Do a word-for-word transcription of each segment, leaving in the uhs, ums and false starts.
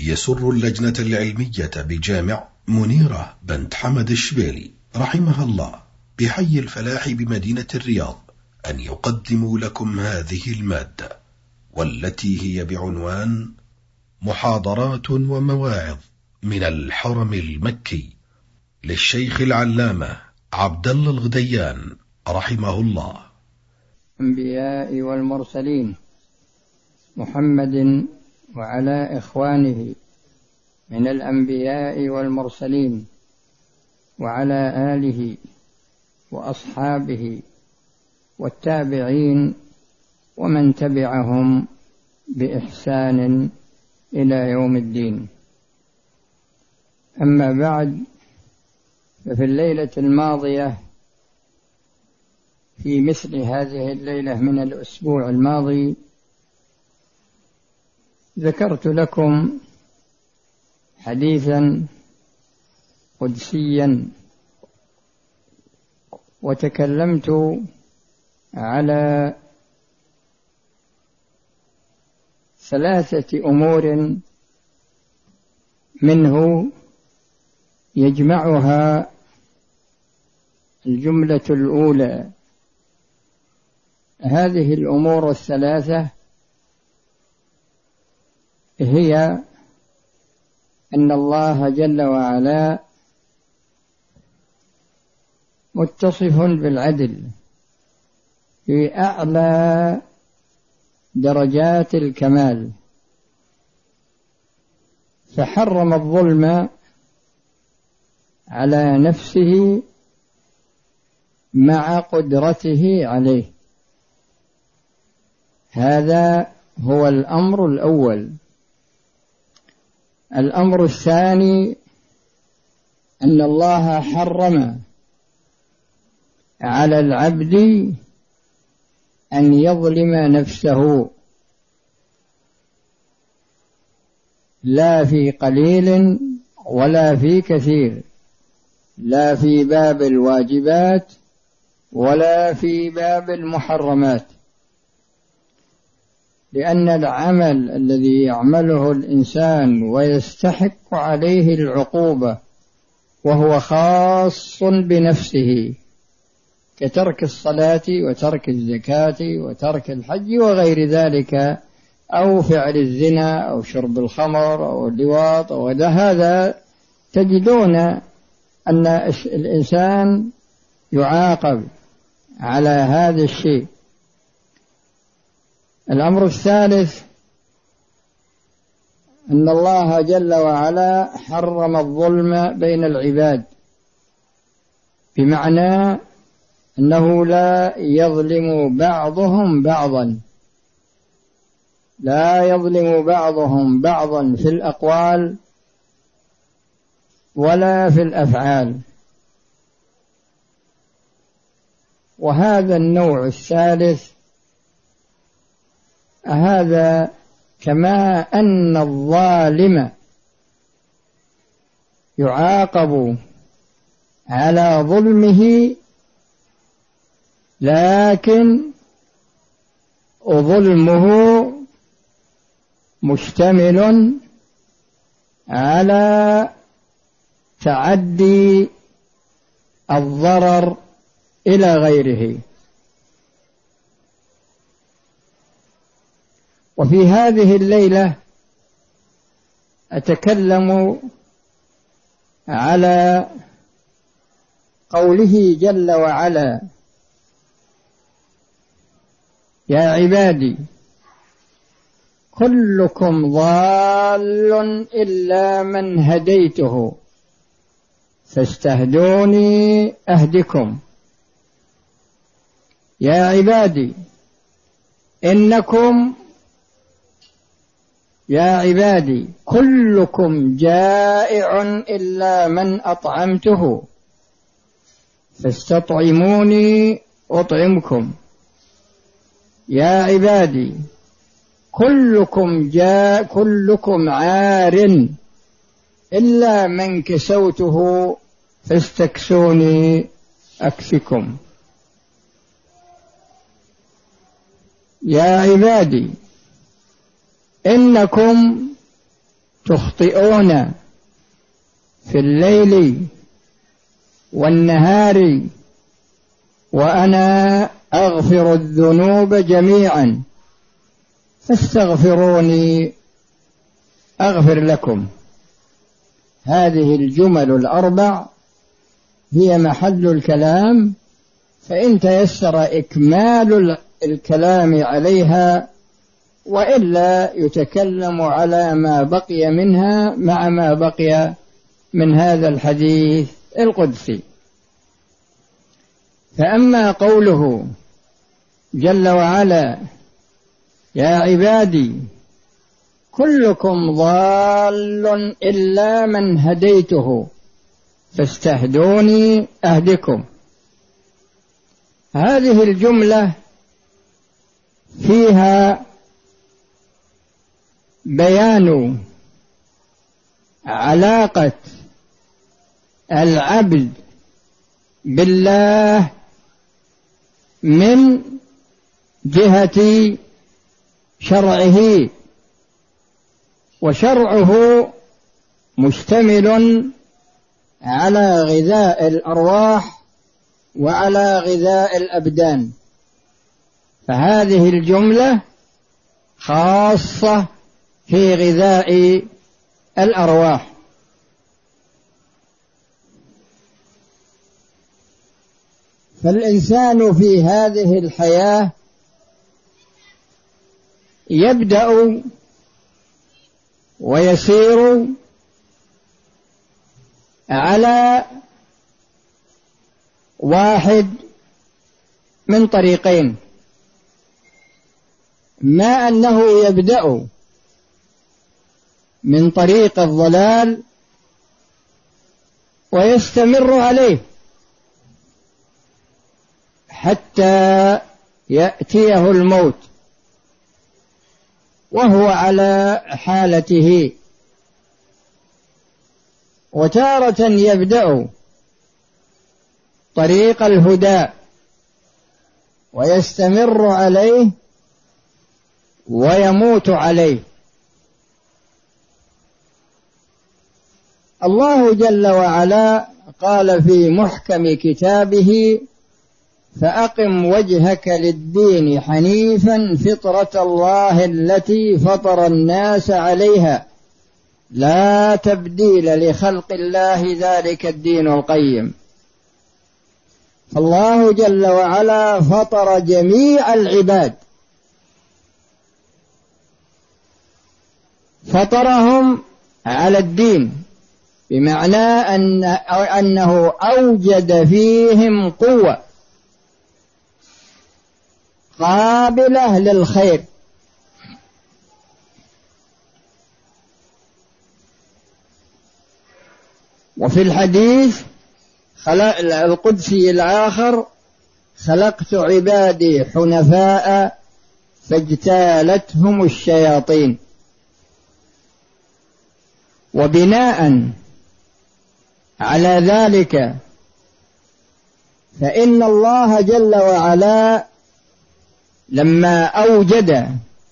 يسر اللجنة العلمية بجامع منيرة بنت حمد الشبيلي رحمها الله بحي الفلاح بمدينة الرياض أن يقدموا لكم هذه المادة، والتي هي بعنوان محاضرات ومواعظ من الحرم المكي للشيخ العلامة عبد الله الغديان رحمه الله. الأنبياء والمرسلين محمد وعلى إخوانه من الأنبياء والمرسلين وعلى آله وأصحابه والتابعين ومن تبعهم بإحسان إلى يوم الدين. أما بعد، ففي الليلة الماضية في مثل هذه الليلة من الأسبوع الماضي ذكرت لكم حديثا قدسيا وتكلمت على ثلاثة أمور منه يجمعها الجملة الأولى. هذه الأمور الثلاثة هي أن الله جل وعلا متصف بالعدل في أعلى درجات الكمال، فحرم الظلم على نفسه مع قدرته عليه. هذا هو الأمر الأول. الأمر الثاني أن الله حرم على العبد أن يظلم نفسه لا في قليل ولا في كثير، لا في باب الواجبات ولا في باب المحرمات، لأن العمل الذي يعمله الإنسان ويستحق عليه العقوبة وهو خاص بنفسه كترك الصلاة وترك الزكاة وترك الحج وغير ذلك، أو فعل الزنا أو شرب الخمر أو اللواط أو هذا، تجدون أن الإنسان يعاقب على هذا الشيء. الأمر الثالث أن الله جل وعلا حرم الظلم بين العباد، بمعنى أنه لا يظلم بعضهم بعضا، لا يظلم بعضهم بعضا في الأقوال ولا في الأفعال. وهذا النوع الثالث، هذا كما أن الظالم يعاقب على ظلمه، لكن ظلمه مشتمل على تعدي الضرر إلى غيره. وفي هذه الليلة أتكلم على قوله جل وعلا: يا عبادي كلكم ضال إلا من هديته فاستهدوني أهدكم. يا عبادي إنكم يا عبادي كلكم جائع إلا من أطعمته فاستطعموني أطعمكم. يا عبادي كلكم جاء كلكم عار إلا من كسوته فاستكسوني أكسكم. يا عبادي إنكم تخطئون في الليل والنهار وأنا أغفر الذنوب جميعا فاستغفروني أغفر لكم. هذه الجمل الأربع هي محل الكلام، فإن تيسر إكمال الكلام عليها وإلا يتكلم على ما بقي منها مع ما بقي من هذا الحديث القدسي. فأما قوله جل وعلا يا عبادي كلكم ضال إلا من هديته فاستهدوني أهدكم، هذه الجملة فيها بيان علاقة العبد بالله من جهة شرعه، وشرعه مشتمل على غذاء الأرواح وعلى غذاء الأبدان، فهذه الجملة خاصة في غذاء الأرواح. فالإنسان في هذه الحياة يبدأ ويسير على واحد من طريقين، ما أنه يبدأ من طريق الضلال ويستمر عليه حتى يأتيه الموت وهو على حالته، وتارة يبدأ طريق الهدى ويستمر عليه ويموت عليه. الله جل وعلا قال في محكم كتابه فأقم وجهك للدين حنيفا فطرة الله التي فطر الناس عليها لا تبديل لخلق الله ذلك الدين القيم. فالله جل وعلا فطر جميع العباد، فطرهم على الدين، بمعنى أن أنه أوجد فيهم قوة قابلة للخير. وفي الحديث القدسي الآخر خلقت عبادي حنفاء فاجتالتهم الشياطين. وبناء على ذلك فإن الله جل وعلا لما أوجد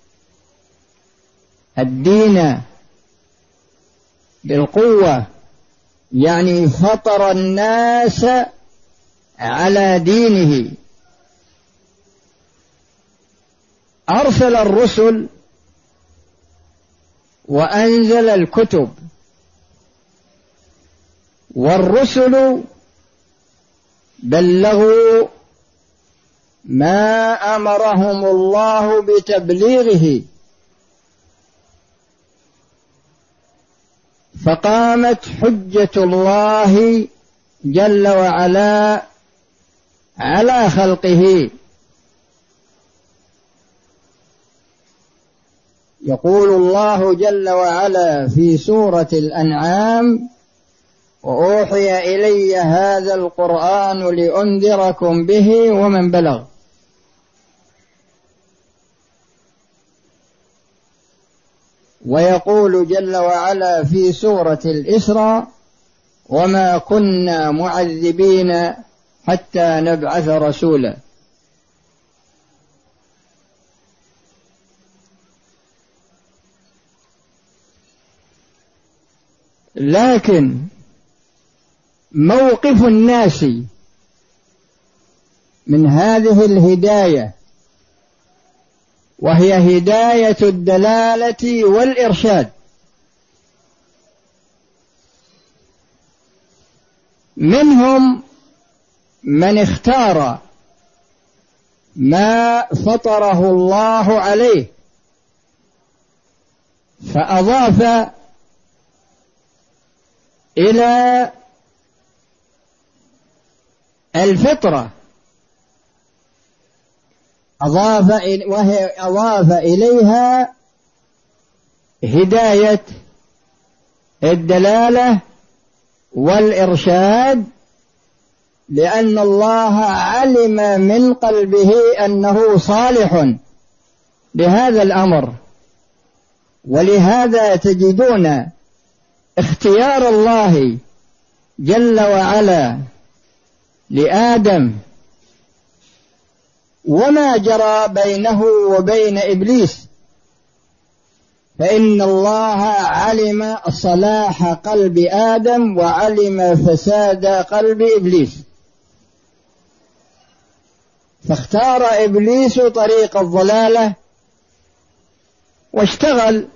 الدين بالقوة يعني فطر الناس على دينه، أرسل الرسل وأنزل الكتب، والرسل بلغوا ما أمرهم الله بتبليغه، فقامت حجة الله جل وعلا على خلقه. يقول الله جل وعلا في سورة الأنعام وأوحي إلي هذا القرآن لأنذركم به ومن بلغ. ويقول جل وعلا في سورة الإسراء وما كنا معذبين حتى نبعث رسولا. لكن موقف الناس من هذه الهداية، وهي هداية الدلالة والإرشاد، منهم من اختار ما فطره الله عليه فأضاف إلى الفطرة أضاف وهي أضاف إليها هداية الدلالة والإرشاد، لأن الله علم من قلبه أنه صالح لهذا الأمر. ولهذا تجدون اختيار الله جل وعلا لآدم وما جرى بينه وبين إبليس، فإن الله علم صلاح قلب آدم وعلم فساد قلب إبليس، فاختار إبليس طريق الضلالة واشتغل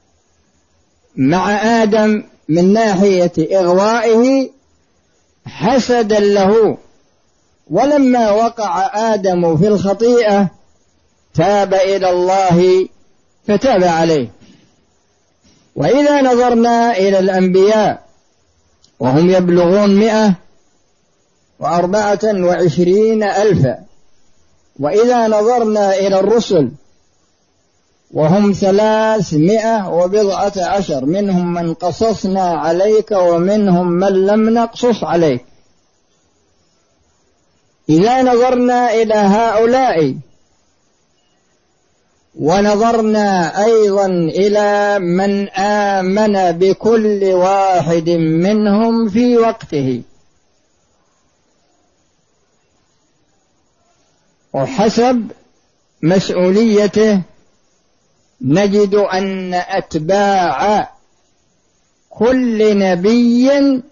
مع آدم من ناحية إغوائه حسدا له. ولما وقع آدم في الخطيئة تاب إلى الله فتاب عليه. وإذا نظرنا إلى الأنبياء وهم يبلغون مئة وأربعة وعشرين ألفا، وإذا نظرنا إلى الرسل وهم ثلاثمائة وبضعة عشر، منهم من قصصنا عليك ومنهم من لم نقصص عليك. إذا نظرنا إلى هؤلاء ونظرنا أيضا إلى من آمن بكل واحد منهم في وقته وحسب مسؤوليته، نجد أن أتباع كل نبي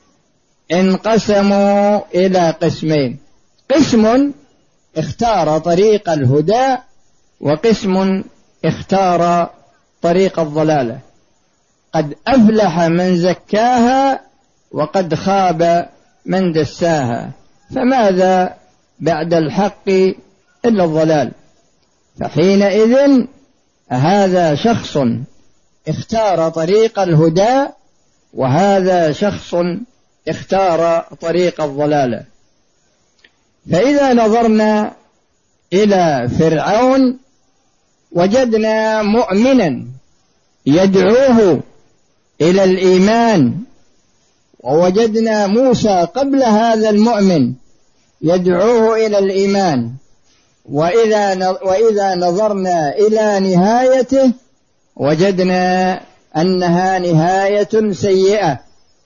انقسموا إلى قسمين: قسم اختار طريق الهدى، وقسم اختار طريق الضلالة. قد أفلح من زكاها وقد خاب من دساها، فماذا بعد الحق إلا الضلال؟ فحينئذ هذا شخص اختار طريق الهدى، وهذا شخص اختار طريق الضلالة. فإذا نظرنا إلى فرعون وجدنا مؤمنا يدعوه إلى الإيمان، ووجدنا موسى قبل هذا المؤمن يدعوه إلى الإيمان. وإذا وإذا نظرنا إلى نهايته وجدنا أنها نهاية سيئة.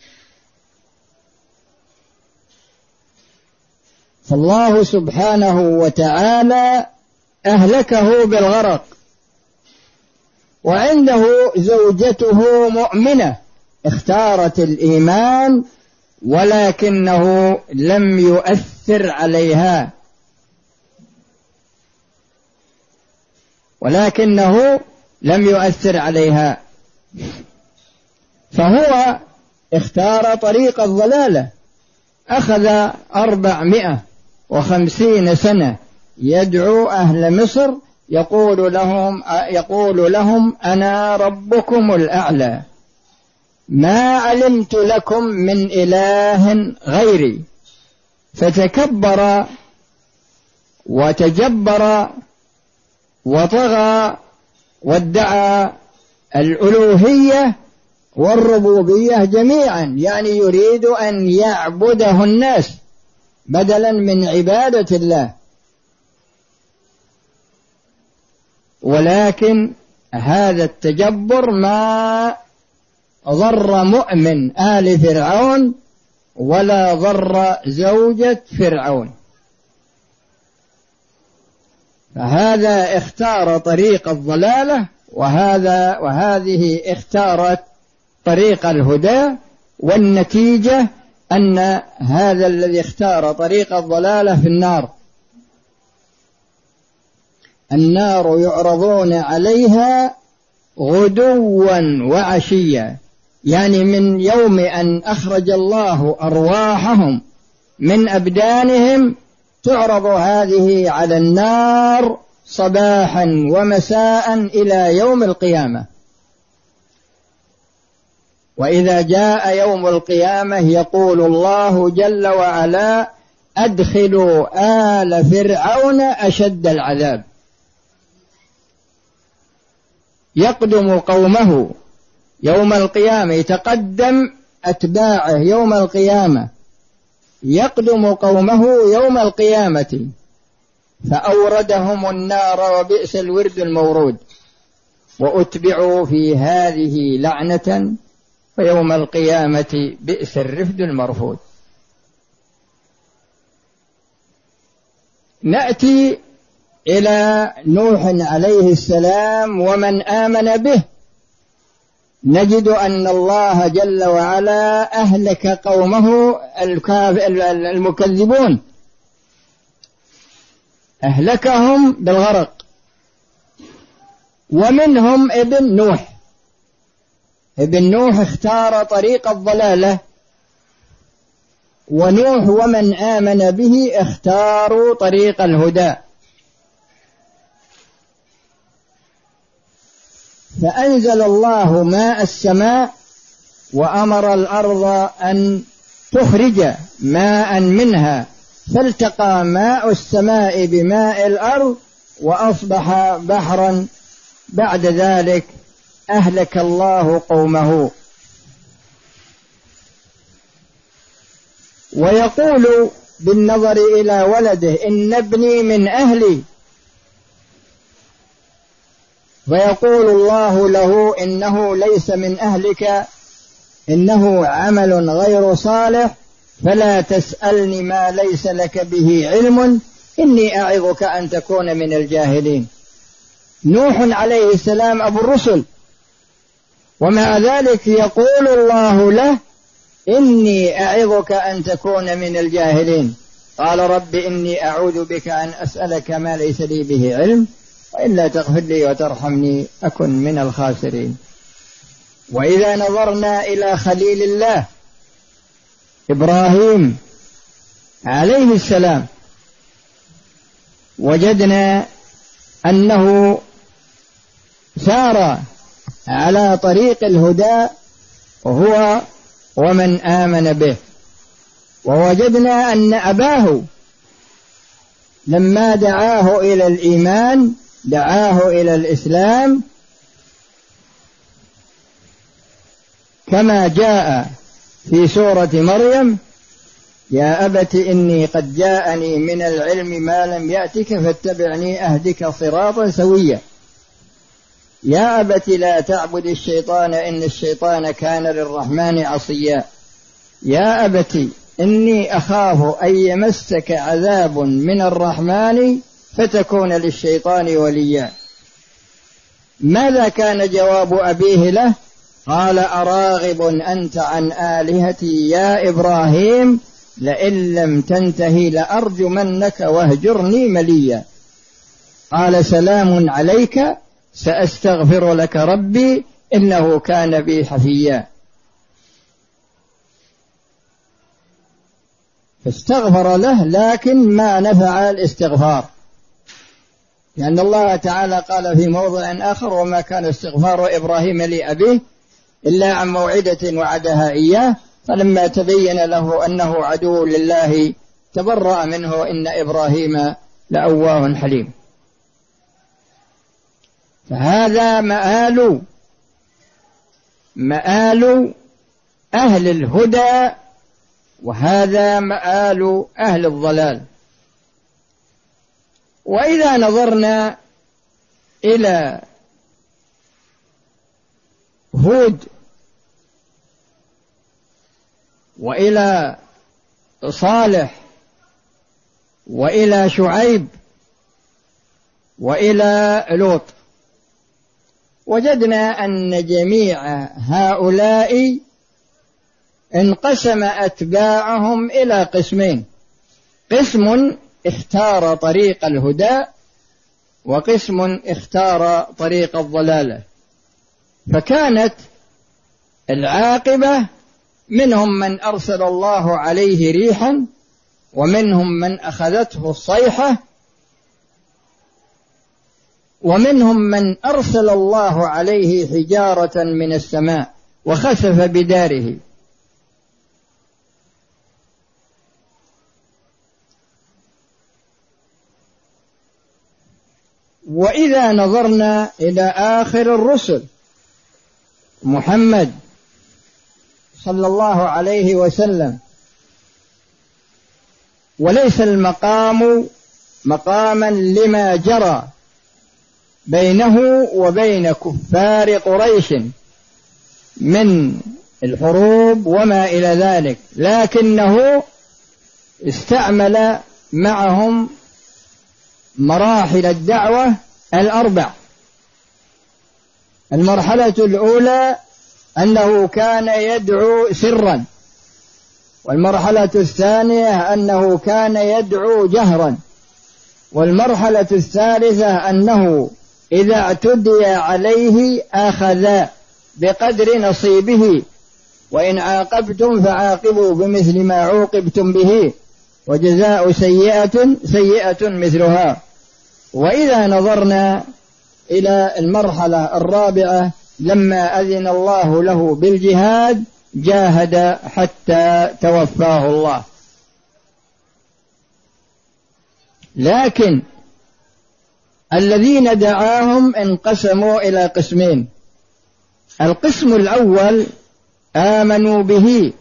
فالله سبحانه وتعالى أهلكه بالغرق، وعنده زوجته مؤمنة اختارت الإيمان ولكنه لم يؤثر عليها ولكنه لم يؤثر عليها فهو اختار طريق الضلالة. أخذ أربعمائة وخمسين سنة يدعو أهل مصر، يقول لهم يقول لهم أنا ربكم الأعلى، ما علمت لكم من إله غيري. فتكبر وتجبر وطغى وادعى الألوهية والربوبية جميعا، يعني يريد أن يعبده الناس بدلا من عبادة الله. ولكن هذا التجبر ما ضر مؤمن آل فرعون ولا ضر زوجة فرعون. فهذا اختار طريق الضلالة، وهذا وهذه اختارت طريق الهدى، والنتيجة أن هذا الذي اختار طريق الضلالة في النار. النار يعرضون عليها غدوا وعشيا، يعني من يوم أن أخرج الله أرواحهم من أبدانهم تعرض هذه على النار صباحا ومساء إلى يوم القيامة. وإذا جاء يوم القيامة يقول الله جل وعلا: أدخلوا آل فرعون أشد العذاب. يقدم قومه يوم القيامة، يتقدم أتباعه يوم القيامة، يقدم قومه يوم القيامة فأوردهم النار وبئس الورد المورود، وأتبعوا في هذه لعنة ويوم القيامة بئس الرفد المرفود. نأتي إلى نوح عليه السلام ومن آمن به، نجد أن الله جل وعلا أهلك قومه المكذبون، أهلكهم بالغرق، ومنهم ابن نوح. ابن نوح اختار طريق الضلالة، ونوح ومن آمن به اختاروا طريق الهدى. فأنزل الله ماء السماء وأمر الأرض أن تخرج ماء منها، فالتقى ماء السماء بماء الأرض وأصبح بحرا. بعد ذلك أهلك الله قومه. ويقول بالنظر إلى ولده: إن ابني من أهلي، فيقول الله له: إنه ليس من أهلك، إنه عمل غير صالح، فلا تسألني ما ليس لك به علم، إني أعظك أن تكون من الجاهلين. نوح عليه السلام أبو الرسل، ومع ذلك يقول الله له: إني أعظك أن تكون من الجاهلين. قال: رب إني أعوذ بك أن أسألك ما ليس لي به علم، وإلا تغفر لي وترحمني أكن من الخاسرين. وإذا نظرنا إلى خليل الله إبراهيم عليه السلام وجدنا أنه سار على طريق الهدى هو ومن آمن به. ووجدنا أن أباه لما دعاه إلى الإيمان دعاه إلى الإسلام، كما جاء في سورة مريم: يا أبت إني قد جاءني من العلم ما لم يأتك فاتبعني أهدك صراطا سويا. يا أبت لا تعبد الشيطان إن الشيطان كان للرحمن عصيا. يا أبت إني أخاف أن يمسك عذاب من الرحمن فتكون للشيطان وليا. ماذا كان جواب أبيه له؟ قال: أراغب أنت عن آلهتي يا إبراهيم، لئن لم تنتهي لأرجمنك واهجرني مليا. قال: سلام عليك سأستغفر لك ربي إنه كان بي حفيا. فاستغفر له، لكن ما نفع الاستغفار، لأن الله تعالى قال في موضع آخر: وما كان استغفار إبراهيم لأبيه إلا عن موعدة وعدها إياه، فلما تبين له أنه عدو لله تبرأ منه، إن إبراهيم لأواه حليم. فهذا مآل مآل أهل الهدى، وهذا مآل أهل الضلال. وإذا نظرنا إلى هود وإلى صالح وإلى شعيب وإلى لوط، وجدنا أن جميع هؤلاء انقسم أتباعهم إلى قسمين: قسم اختار طريق الهدى، وقسم اختار طريق الضلالة. فكانت العاقبة منهم من أرسل الله عليه ريحا، ومنهم من أخذته الصيحة، ومنهم من أرسل الله عليه حجارة من السماء وخسف بداره. وإذا نظرنا إلى آخر الرسل محمد صلى الله عليه وسلم، وليس المقام مقاما لما جرى بينه وبين كفار قريش من الحروب وما إلى ذلك، لكنه استعمل معهم مراحل الدعوة الأربع. المرحلة الأولى أنه كان يدعو سرا، والمرحلة الثانية أنه كان يدعو جهرا، والمرحلة الثالثة أنه إذا اعتدي عليه أخذ بقدر نصيبه، وإن عاقبتم فعاقبوا بمثل ما عوقبتم به، وجزاء سيئة سيئة مثلها. وإذا نظرنا إلى المرحلة الرابعة لما أذن الله له بالجهاد جاهد حتى توفاه الله. لكن الذين دعاهم انقسموا إلى قسمين: القسم الأول آمنوا به،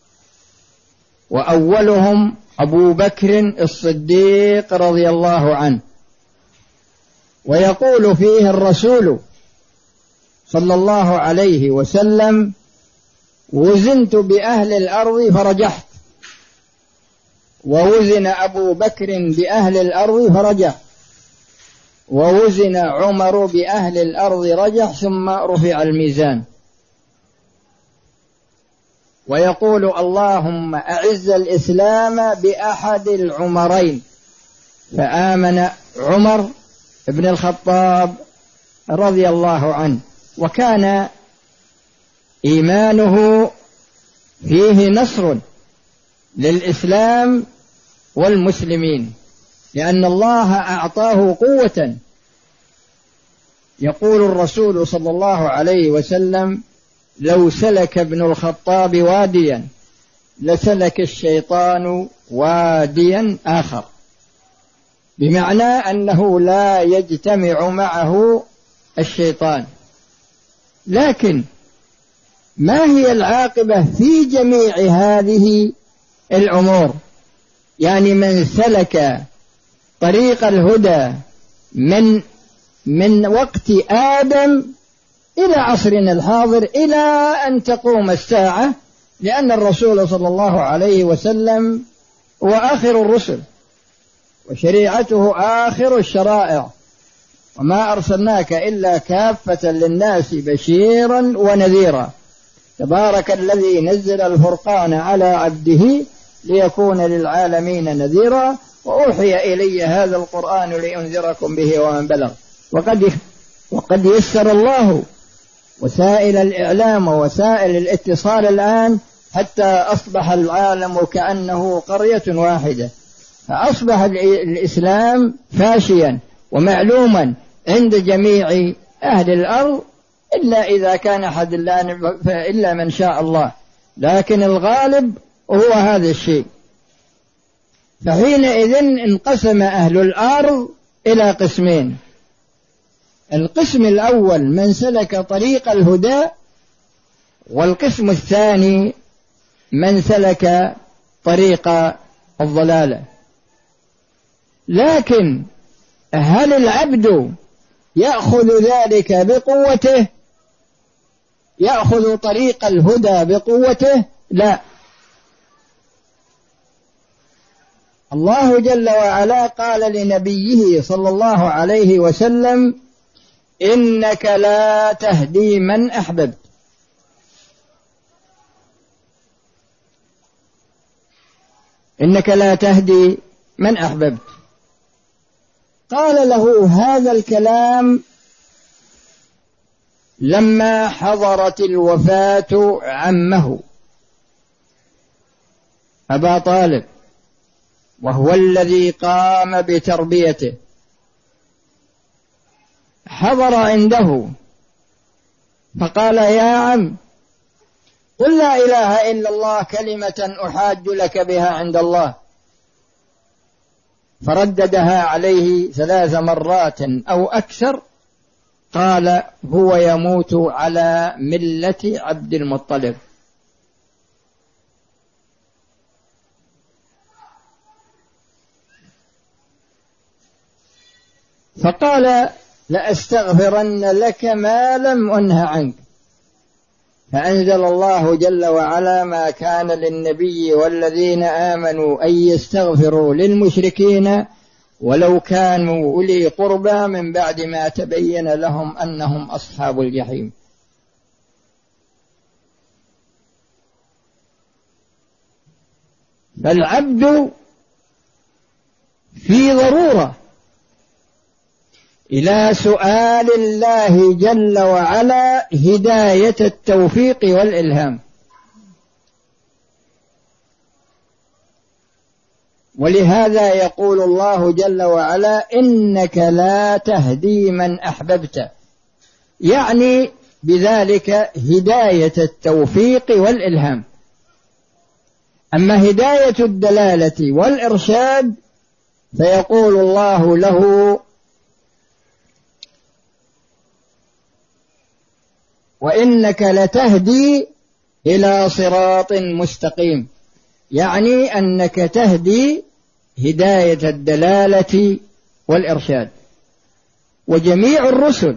وأولهم أبو بكر الصديق رضي الله عنه. ويقول فيه الرسول صلى الله عليه وسلم: وزنت بأهل الأرض فرجحت، ووزن أبو بكر بأهل الأرض فرجح، ووزن عمر بأهل الأرض رجح، ثم رفع الميزان. ويقول: اللهم أعز الإسلام بأحد العمرين، فآمن عمر بن الخطاب رضي الله عنه، وكان إيمانه فيه نصر للإسلام والمسلمين، لأن الله أعطاه قوة. يقول الرسول صلى الله عليه وسلم: لو سلك ابن الخطاب واديا لسلك الشيطان واديا آخر، بمعنى أنه لا يجتمع معه الشيطان. لكن ما هي العاقبة في جميع هذه الأمور؟ يعني من سلك طريق الهدى من من وقت آدم إلى عصرنا الحاضر إلى أن تقوم الساعة، لأن الرسول صلى الله عليه وسلم هو آخر الرسل، وشريعته آخر الشرائع، وما أرسلناك إلا كافة للناس بشيرا ونذيرا. تبارك الذي نزل الفرقان على عبده ليكون للعالمين نذيرا، وأوحي إلي هذا القرآن لأنذركم به ومن بلغ. وقد وقد يسر الله وسائل الإعلام ووسائل الاتصال الآن حتى أصبح العالم كأنه قرية واحدة، فأصبح الإسلام فاشيا ومعلوما عند جميع أهل الأرض، إلا إذا كان حدلان إلا من شاء الله، لكن الغالب هو هذا الشيء. فحينئذ انقسم أهل الأرض إلى قسمين: القسم الأول من سلك طريق الهدى، والقسم الثاني من سلك طريق الضلالة. لكن هل العبد يأخذ ذلك بقوته؟ يأخذ طريق الهدى بقوته؟ لا. الله جل وعلا قال لنبيه صلى الله عليه وسلم: إنك لا تهدي من أحببت. إنك لا تهدي من أحببت. قال له هذا الكلام لما حضرت الوفاة عمه أبا طالب، وهو الذي قام بتربيته، حضر عنده فقال يا عم قل لا إله إلا الله كلمة أحاج لك بها عند الله، فرددها عليه ثلاث مرات أو أكثر. قال هو يموت على ملة عبد المطلب. فقال لأستغفرن لك ما لم أنه عنك. فأنزل الله جل وعلا ما كان للنبي والذين آمنوا أن يستغفروا للمشركين ولو كانوا أولي قربى من بعد ما تبين لهم أنهم أصحاب الجحيم. فالعبد في ضرورة إلى سؤال الله جل وعلا هداية التوفيق والإلهام. ولهذا يقول الله جل وعلا إنك لا تهدي من أحببت، يعني بذلك هداية التوفيق والإلهام. أما هداية الدلالة والإرشاد فيقول الله له وإنك لتهدي إلى صراط مستقيم، يعني أنك تهدي هداية الدلالة والإرشاد. وجميع الرسل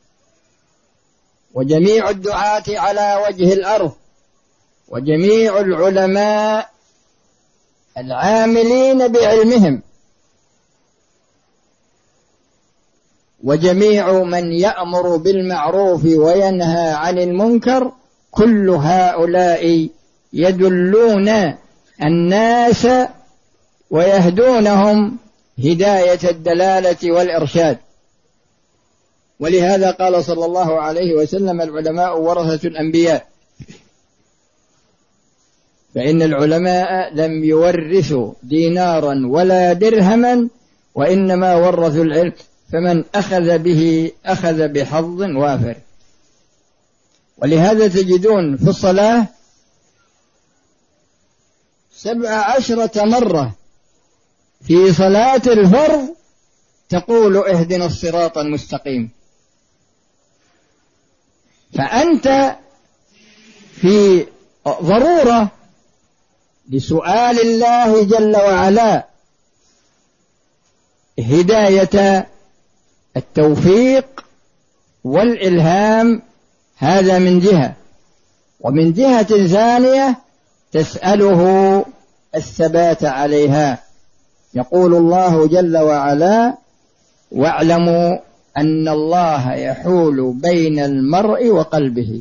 وجميع الدعاة على وجه الأرض وجميع العلماء العاملين بعلمهم وجميع من يأمر بالمعروف وينهى عن المنكر، كل هؤلاء يدلون الناس ويهدونهم هداية الدلالة والإرشاد. ولهذا قال صلى الله عليه وسلم العلماء ورثة الأنبياء، فإن العلماء لم يورثوا دينارا ولا درهما وإنما ورثوا العلم، فمن أخذ به أخذ بحظ وافر. ولهذا تجدون في الصلاة سبع عشرة مرة في صلاة الفرض تقول اهدنا الصراط المستقيم. فأنت في ضرورة لسؤال الله جل وعلا هداية التوفيق والإلهام، هذا من جهة. ومن جهة ثانية تسأله الثبات عليها. يقول الله جل وعلا واعلموا أن الله يحول بين المرء وقلبه.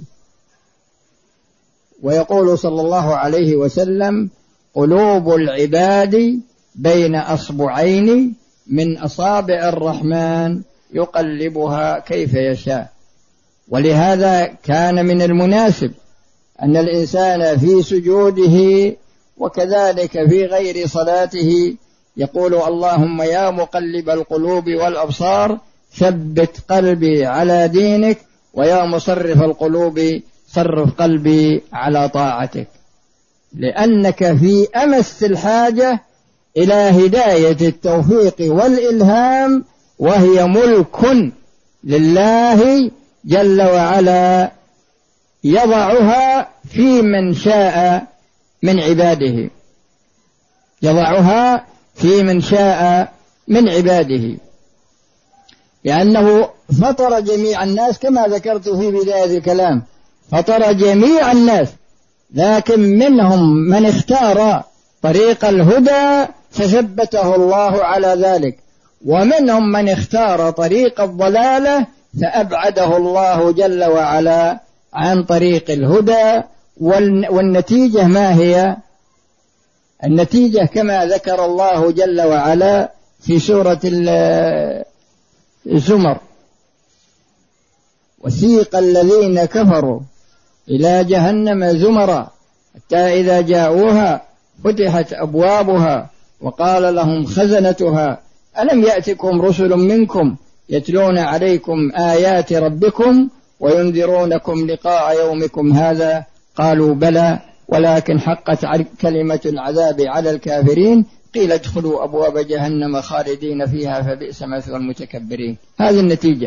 ويقول صلى الله عليه وسلم قلوب العباد بين أصبعين من أصابع الرحمن يقلبها كيف يشاء. ولهذا كان من المناسب أن الإنسان في سجوده وكذلك في غير صلاته يقول اللهم يا مقلب القلوب والأبصار ثبت قلبي على دينك، ويا مصرف القلوب صرف قلبي على طاعتك، لأنك في أمس الحاجة إلى هداية التوفيق والإلهام، وهي ملك لله جل وعلا يضعها في من شاء من عباده، يضعها في من شاء من عباده، لأنه فطر جميع الناس كما ذكرت في بداية الكلام، فطر جميع الناس، لكن منهم من اختار طريق الهدى فثبته الله على ذلك، ومنهم من اختار طريق الضلالة فأبعده الله جل وعلا عن طريق الهدى. والنتيجة ما هي؟ النتيجة كما ذكر الله جل وعلا في سورة الزمر: وسيق الذين كفروا إلى جهنم زمرا حتى إذا جاءوها فتحت أبوابها وقال لهم خزنتها ألم يأتكم رسل منكم يتلون عليكم آيات ربكم وينذرونكم لقاء يومكم هذا قالوا بلى ولكن حقت كلمة العذاب على الكافرين قيل ادخلوا أبواب جهنم خالدين فيها فبئس مثوى المتكبرين. هذه النتيجة.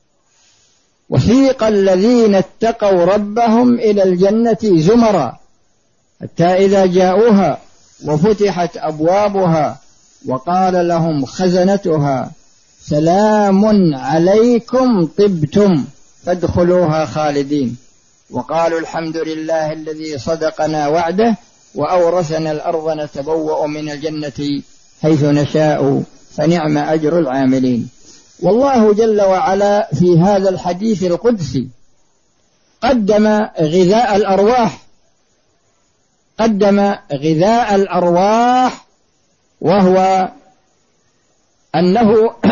وسيق الذين اتقوا ربهم إلى الجنة زمرا حتى إذا جاءوها وفتحت أبوابها وقال لهم خزنتها سلام عليكم طبتم فادخلوها خالدين وقالوا الحمد لله الذي صدقنا وعده وأورثنا الأرض نتبوأ من الجنة حيث نشاء فنعم أجر العاملين. والله جل وعلا في هذا الحديث القدسي قدم غذاء الأرواح قدم غذاء الأرواح وهو أنه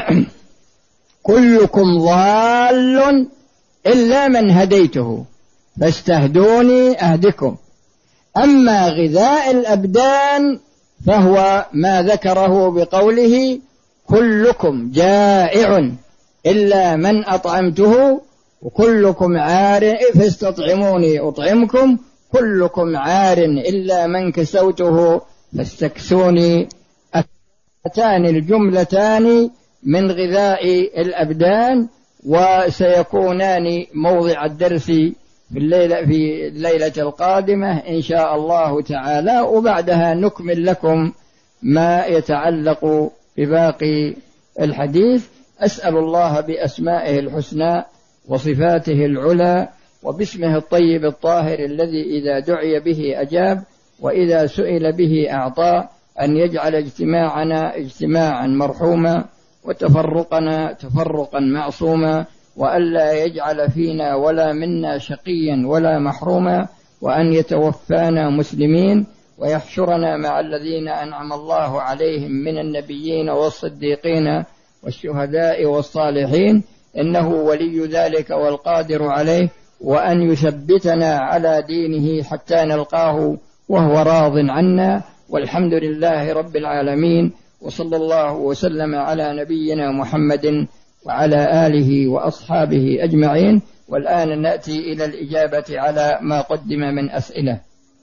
كلكم ضال إلا من هديته فاستهدوني أهدكم. أما غذاء الأبدان فهو ما ذكره بقوله كلكم جائع إلا من أطعمته وكلكم عار فاستطعموني أطعمكم كلكم عار إلا من كسوته فاستكسوني. أتان الجملتان من غذاء الأبدان وسيكونان موضع الدرس في الليلة, في الليلة القادمة إن شاء الله تعالى، وبعدها نكمل لكم ما يتعلق بباقي الحديث. أسأل الله بأسمائه الحسنى وصفاته العلى وباسمه الطيب الطاهر الذي إذا دعي به أجاب وإذا سئل به أعطى أن يجعل اجتماعنا اجتماعا مرحوما وتفرقنا تفرقا معصوما وألا يجعل فينا ولا منا شقيا ولا محروما وأن يتوفانا مسلمين ويحشرنا مع الذين أنعم الله عليهم من النبيين والصديقين والشهداء والصالحين إنه ولي ذلك والقادر عليه، وأن يثبتنا على دينه حتى نلقاه وهو راض عنا. والحمد لله رب العالمين، وصلى الله وسلم على نبينا محمد وعلى آله وأصحابه أجمعين. والآن نأتي إلى الإجابة على ما قدم من أسئلة.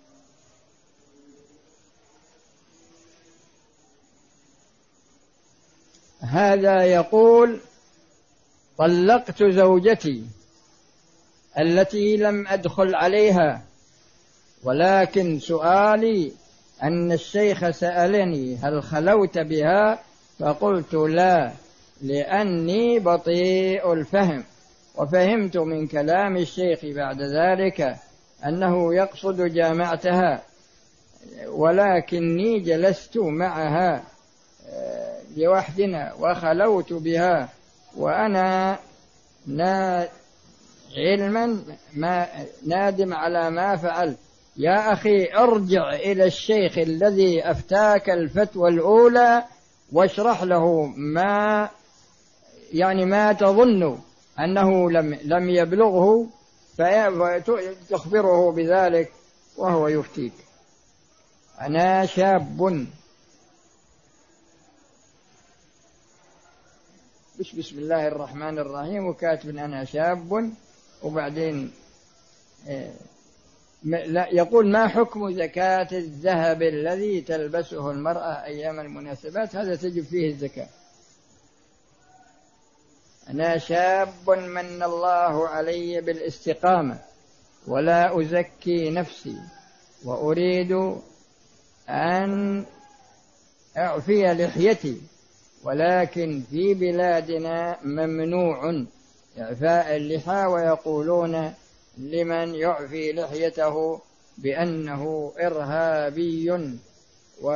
هذا يقول: طلقت زوجتي التي لم أدخل عليها، ولكن سؤالي أن الشيخ سألني هل خلوت بها، فقلت لا لأني بطيء الفهم، وفهمت من كلام الشيخ بعد ذلك أنه يقصد جامعتها، ولكني جلست معها لوحدنا وخلوت بها وأنا نا علما ما نادم على ما فعلت. يا أخي ارجع إلى الشيخ الذي أفتاك الفتوى الأولى واشرح له ما يعني ما تظن أنه لم لم يبلغه فتخبره بذلك وهو يفتيك. أنا شاب بش بسم الله الرحمن الرحيم وكاتب أنا شاب، وبعدين لا يقول ما حكم زكاة الذهب الذي تلبسه المرأة أيام المناسبات؟ هذا تجب فيه الزكاة. أنا شاب من الله علي بالاستقامة ولا أزكي نفسي، وأريد أن أعفي لحيتي، ولكن في بلادنا ممنوع إعفاء اللحى، ويقولون لمن يعفي لحيته بأنه إرهابي، و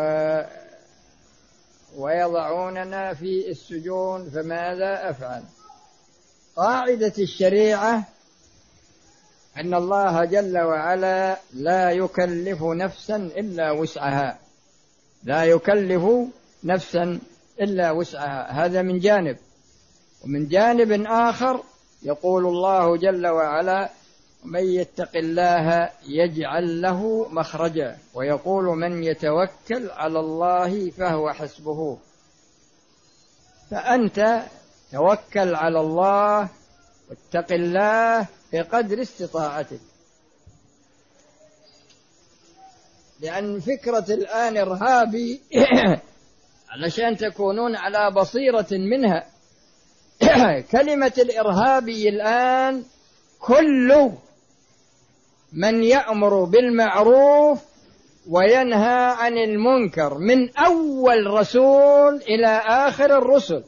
ويضعوننا في السجون، فماذا أفعل؟ قاعدة الشريعة أن الله جل وعلا لا يكلف نفسا إلا وسعها، لا يكلف نفسا إلا وسعها. هذا من جانب. ومن جانب آخر يقول الله جل وعلا: من يتق الله يجعل له مخرجا، ويقول: من يتوكل على الله فهو حسبه. فأنت توكل على الله واتق الله بقدر استطاعتك، لأن فكرة الآن إرهابي علشان تكونون على بصيرة منها. كلمة الإرهابي الآن كل من يأمر بالمعروف وينهى عن المنكر، من أول رسول إلى آخر الرسل،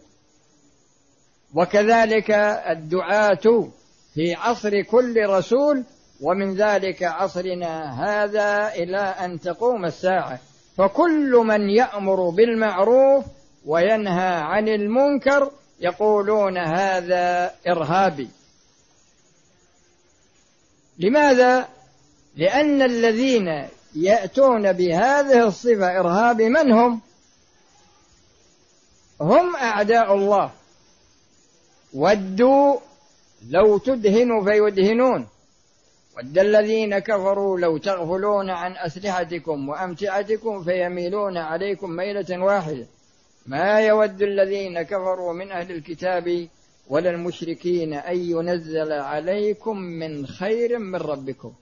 وكذلك الدعاة في عصر كل رسول، ومن ذلك عصرنا هذا إلى أن تقوم الساعة. فكل من يأمر بالمعروف وينهى عن المنكر يقولون هذا إرهابي. لماذا؟ لأن الذين يأتون بهذه الصفة إرهابي من هم؟ هم أعداء الله. ودوا لو تدهنوا فيدهنون، ود الذين كفروا لو تغفلون عن أسلحتكم وأمتعتكم فيميلون عليكم ميلة واحدة، ما يود الذين كفروا من أهل الكتاب ولا المشركين أن ينزل عليكم من خير من ربكم.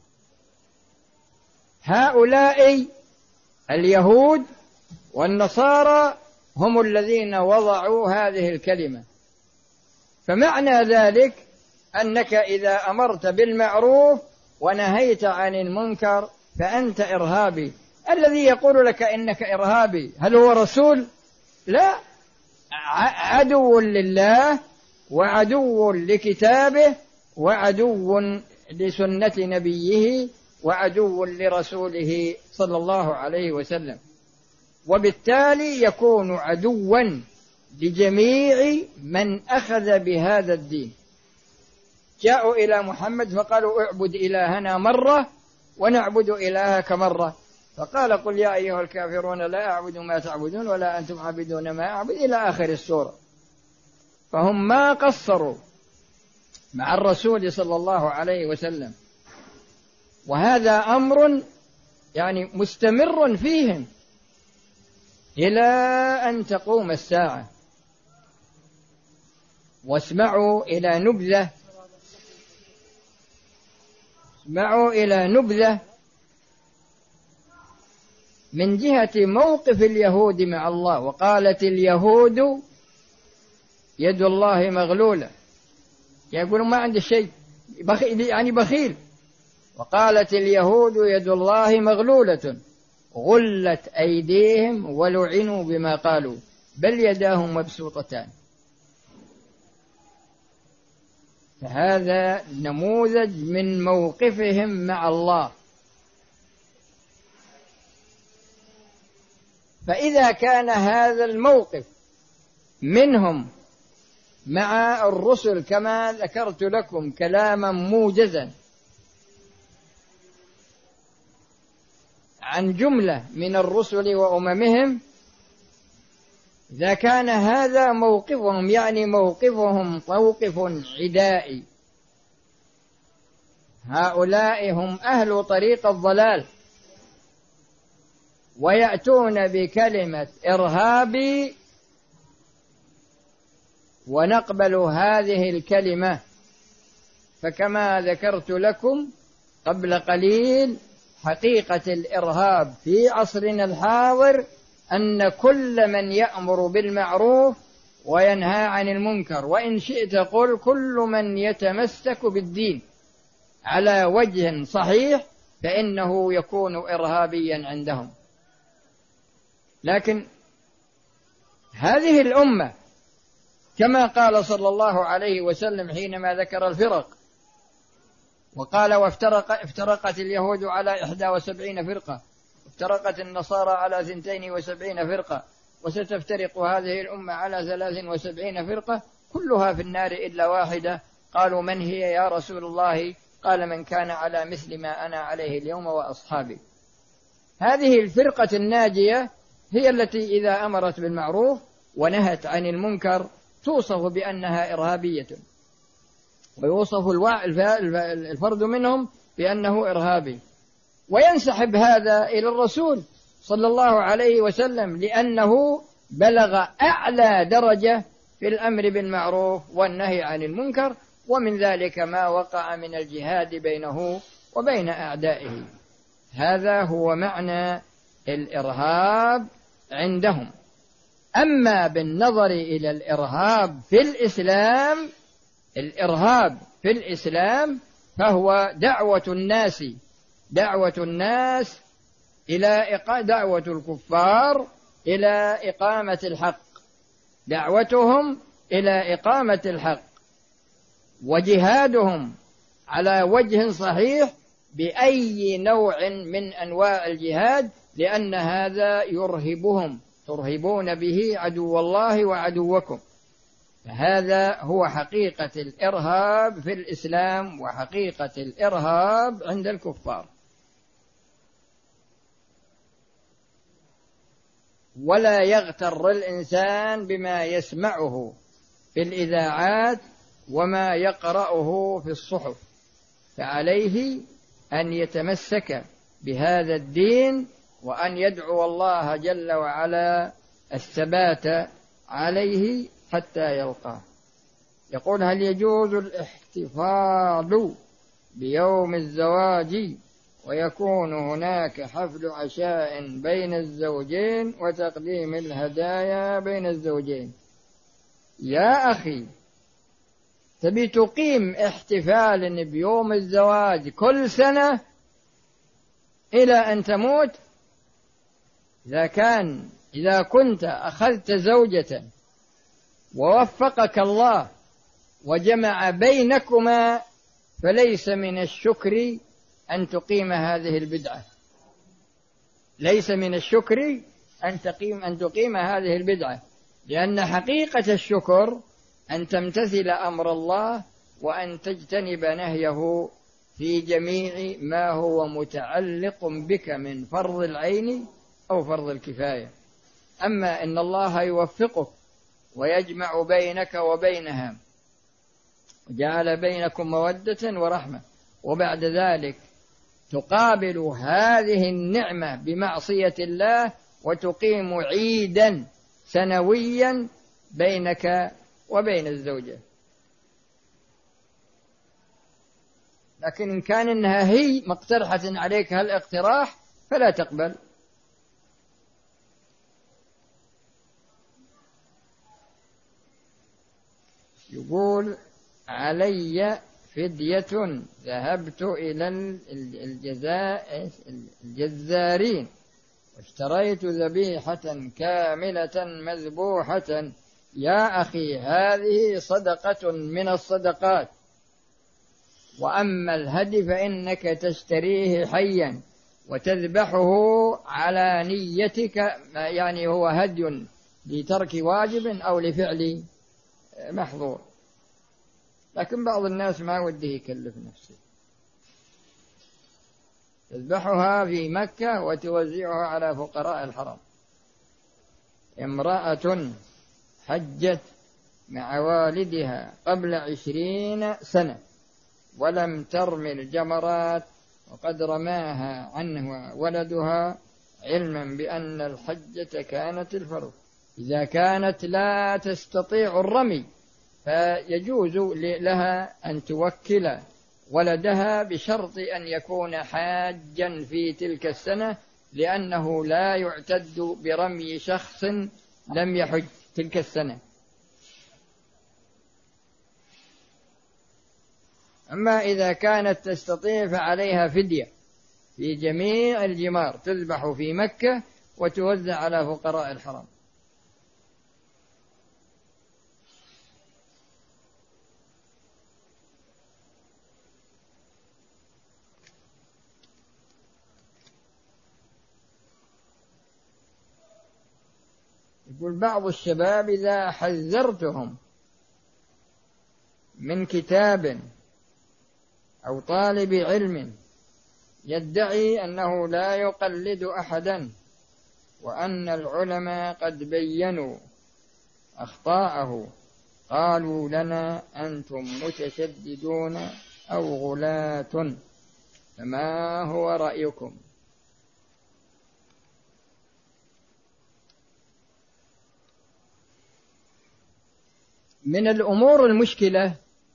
هؤلاء اليهود والنصارى هم الذين وضعوا هذه الكلمة. فمعنى ذلك أنك إذا أمرت بالمعروف ونهيت عن المنكر فأنت إرهابي. الذي يقول لك إنك إرهابي هل هو رسول؟ لا، عدو لله وعدو لكتابه وعدو لسنة نبيه وعدو لرسوله صلى الله عليه وسلم، وبالتالي يكون عدوا لجميع من أخذ بهذا الدين. جاءوا إلى محمد فقالوا: اعبد إلهنا مرة ونعبد إلهك مرة. فقال: قل يا أيها الكافرون لا أعبد ما تعبدون ولا أنتم عابدون ما أعبد، إلى آخر السورة. فهم ما قصروا مع الرسول صلى الله عليه وسلم، وهذا أمر يعني مستمر فيهم إلى أن تقوم الساعة. واسمعوا إلى نبذة اسمعوا إلى نبذة من جهة موقف اليهود مع الله. وقالت اليهود يد الله مغلولة، يقولون ما عنده شيء، بخيل يعني بخيل. وقالت اليهود يد الله مغلولة غلت أيديهم ولعنوا بما قالوا بل يداهم مبسوطتان. فهذا نموذج من موقفهم مع الله. فإذا كان هذا الموقف منهم مع الرسل كما ذكرت لكم كلاما موجزا عن جملة من الرسل وأممهم، إذا كان هذا موقفهم يعني موقفهم موقف عدائي، هؤلاء هم أهل طريق الضلال ويأتون بكلمة إرهابي، ونقبل هذه الكلمة. فكما ذكرت لكم قبل قليل حقيقة الإرهاب في عصرنا الحاضر أن كل من يأمر بالمعروف وينهى عن المنكر، وإن شئت قل كل من يتمسك بالدين على وجه صحيح فإنه يكون إرهابيا عندهم. لكن هذه الأمة كما قال صلى الله عليه وسلم حينما ذكر الفرق وقال: وافترق افترقت اليهود على إحدى وسبعين فرقة، افترقت النصارى على ثنتين وسبعين فرقة، وستفترق هذه الأمة على ثلاث وسبعين فرقة كلها في النار إلا واحدة. قالوا: من هي يا رسول الله؟ قال: من كان على مثل ما أنا عليه اليوم وأصحابي. هذه الفرقة الناجية هي التي إذا أمرت بالمعروف ونهت عن المنكر توصف بأنها إرهابية، ويوصف الفرد منهم بأنه إرهابي، وينسحب هذا إلى الرسول صلى الله عليه وسلم لأنه بلغ أعلى درجة في الأمر بالمعروف والنهي عن المنكر، ومن ذلك ما وقع من الجهاد بينه وبين أعدائه. هذا هو معنى الإرهاب عندهم. أما بالنظر إلى الإرهاب في الإسلام، الإرهاب في الإسلام فهو دعوة الناس دعوة الناس إلى دعوة الكفار إلى إقامة الحق، دعوتهم إلى إقامة الحق، وجهادهم على وجه صحيح بأي نوع من أنواع الجهاد، لأن هذا يرهبهم، ترهبون به عدو الله وعدوكم. فهذا هو حقيقة الإرهاب في الإسلام وحقيقة الإرهاب عند الكفار. ولا يغتر الإنسان بما يسمعه في الإذاعات وما يقرأه في الصحف، فعليه أن يتمسك بهذا الدين وأن يدعو الله جل وعلا الثبات عليه حتى يلقاه. يقول: هل يجوز الاحتفال بيوم الزواج ويكون هناك حفل عشاء بين الزوجين وتقديم الهدايا بين الزوجين؟ يا أخي، تبي تقيم احتفال بيوم الزواج كل سنة إلى أن تموت؟ إذا كان إذا كنت أخذت زوجة ووفقك الله وجمع بينكما فليس من الشكر أن تقيم هذه البدعة، ليس من الشكر أن تقيم أن تقيم هذه البدعة، لأن حقيقة الشكر أن تمتثل أمر الله وأن تجتنب نهيه في جميع ما هو متعلق بك من فرض العين أو فرض الكفاية. أما إن الله يوفقك ويجمع بينك وبينها وجعل بينكم مودة ورحمة، وبعد ذلك تقابل هذه النعمة بمعصية الله وتقيم عيدا سنويا بينك وبين الزوجة. لكن إن كان إنها هي مقترحة عليك هالاقتراح فلا تقبل. يقول: علي فدية، ذهبت إلى الجزارين واشتريت ذبيحة كاملة مذبوحة. يا أخي، هذه صدقة من الصدقات، وأما الهدي فإنك تشتريه حيا وتذبحه على نيتك، يعني هو هدي لترك واجب أو لفعل محظور. لكن بعض الناس ما وده يكلف نفسه، تذبحها في مكة وتوزعها على فقراء الحرم. امرأة حجت مع والدها قبل عشرين سنة ولم ترمي الجمرات، وقد رماها عنه ولدها علما بأن الحجة كانت الفرض. إذا كانت لا تستطيع الرمي فيجوز لها أن توكل ولدها بشرط أن يكون حاجا في تلك السنة، لأنه لا يعتد برمي شخص لم يحج تلك السنة. أما إذا كانت تستطيع فعليها فدية في جميع الجمار، تذبح في مكة وتوزع على فقراء الحرم. يقول: بعض الشباب إذا حذرتهم من كتاب أو طالب علم يدعي أنه لا يقلد أحدا وأن العلماء قد بينوا أخطاءه قالوا لنا أنتم متشددون أو غلاة، فما هو رأيكم؟ من الأمور المشكلة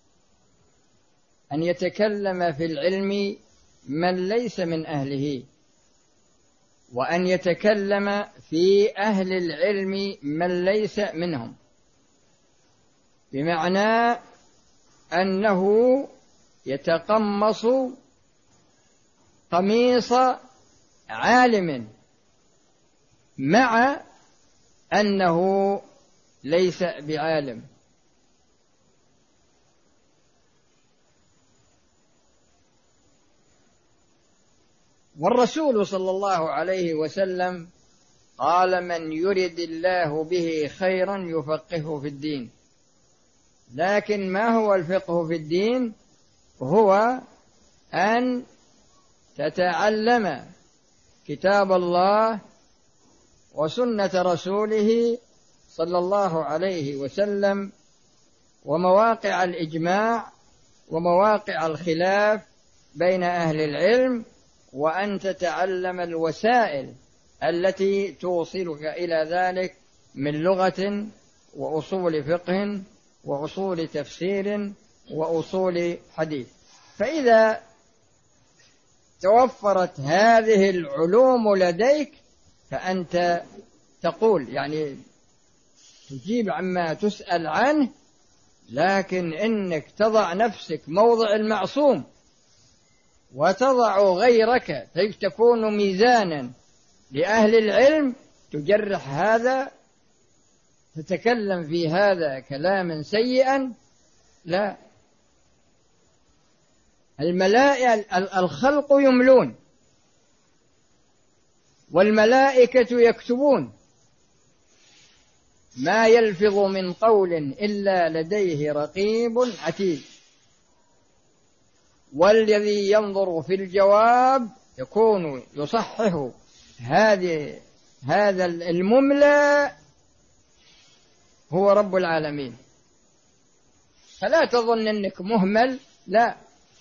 أن يتكلم في العلم من ليس من أهله، وأن يتكلم في أهل العلم من ليس منهم، بمعنى أنه يتقمص قميص عالم مع أنه ليس بعالم. والرسول صلى الله عليه وسلم قال: من يرد الله به خيرا يفقهه في الدين. لكن ما هو الفقه في الدين؟ هو أن تتعلم كتاب الله وسنة رسوله صلى الله عليه وسلم ومواقع الإجماع ومواقع الخلاف بين أهل العلم، وأن تتعلم الوسائل التي توصلك إلى ذلك من لغة وأصول فقه وأصول تفسير وأصول حديث. فإذا توفرت هذه العلوم لديك فأنت تقول، يعني تجيب عما تسأل عنه، لكن إنك تضع نفسك موضع المعصوم وتضع غيرك تكون ميزانا لأهل العلم، تجرح هذا، تتكلم في هذا كلاما سيئا. لا، الملائكة الخلق يملون والملائكة يكتبون، ما يلفظ من قول إلا لديه رقيب عتيد. والذي ينظر في الجواب يكون يصحح هذه هذا المملى هو رب العالمين. فلا تظن أنك مهمل، لا،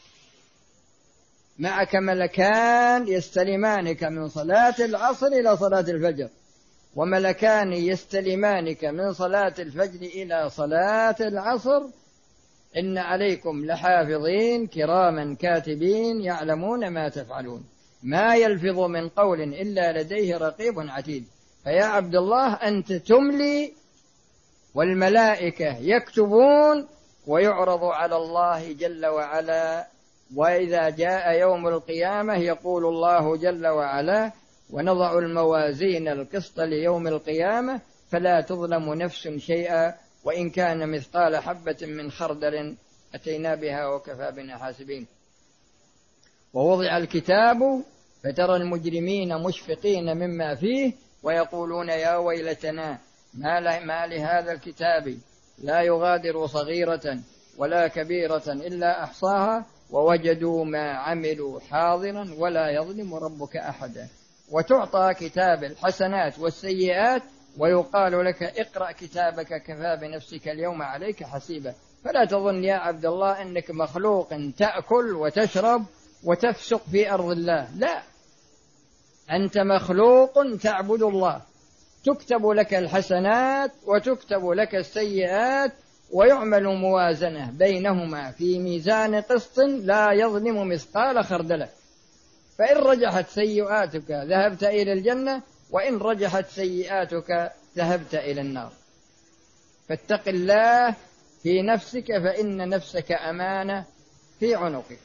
معك ملكان يستلمانك من صلاة العصر إلى صلاة الفجر، وملكان يستلمانك من صلاة الفجر إلى صلاة العصر. إن عليكم لحافظين كراما كاتبين يعلمون ما تفعلون، ما يلفظ من قول إلا لديه رقيب عتيد. فيا عبد الله أنت تملي والملائكة يكتبون، ويعرض على الله جل وعلا. وإذا جاء يوم القيامة يقول الله جل وعلا: ونضع الموازين القسط ليوم القيامة فلا تظلم نفس شيئا وإن كان مثقال حبة من خردل أتينا بها وكفى بنا حاسبين. ووضع الكتاب فترى المجرمين مشفقين مما فيه ويقولون يا ويلتنا ما لهذا الكتاب لا يغادر صغيرة ولا كبيرة إلا أحصاها ووجدوا ما عملوا حاضرا ولا يظلم ربك أحدا. وتعطى كتاب الحسنات والسيئات ويقال لك اقرأ كتابك كفى بنفسك اليوم عليك حسيبا. فلا تظن يا عبد الله أنك مخلوق تأكل وتشرب وتفسق في أرض الله، لا، أنت مخلوق تعبد الله، تكتب لك الحسنات وتكتب لك السيئات، ويعمل موازنة بينهما في ميزان قسط لا يظلم مثقال خردلة. فإن رجحت سيئاتك ذهبت إلى الجنة، وإن رجحت سيئاتك ذهبت إلى النار. فاتق الله في نفسك فإن نفسك أمانة في عنقك.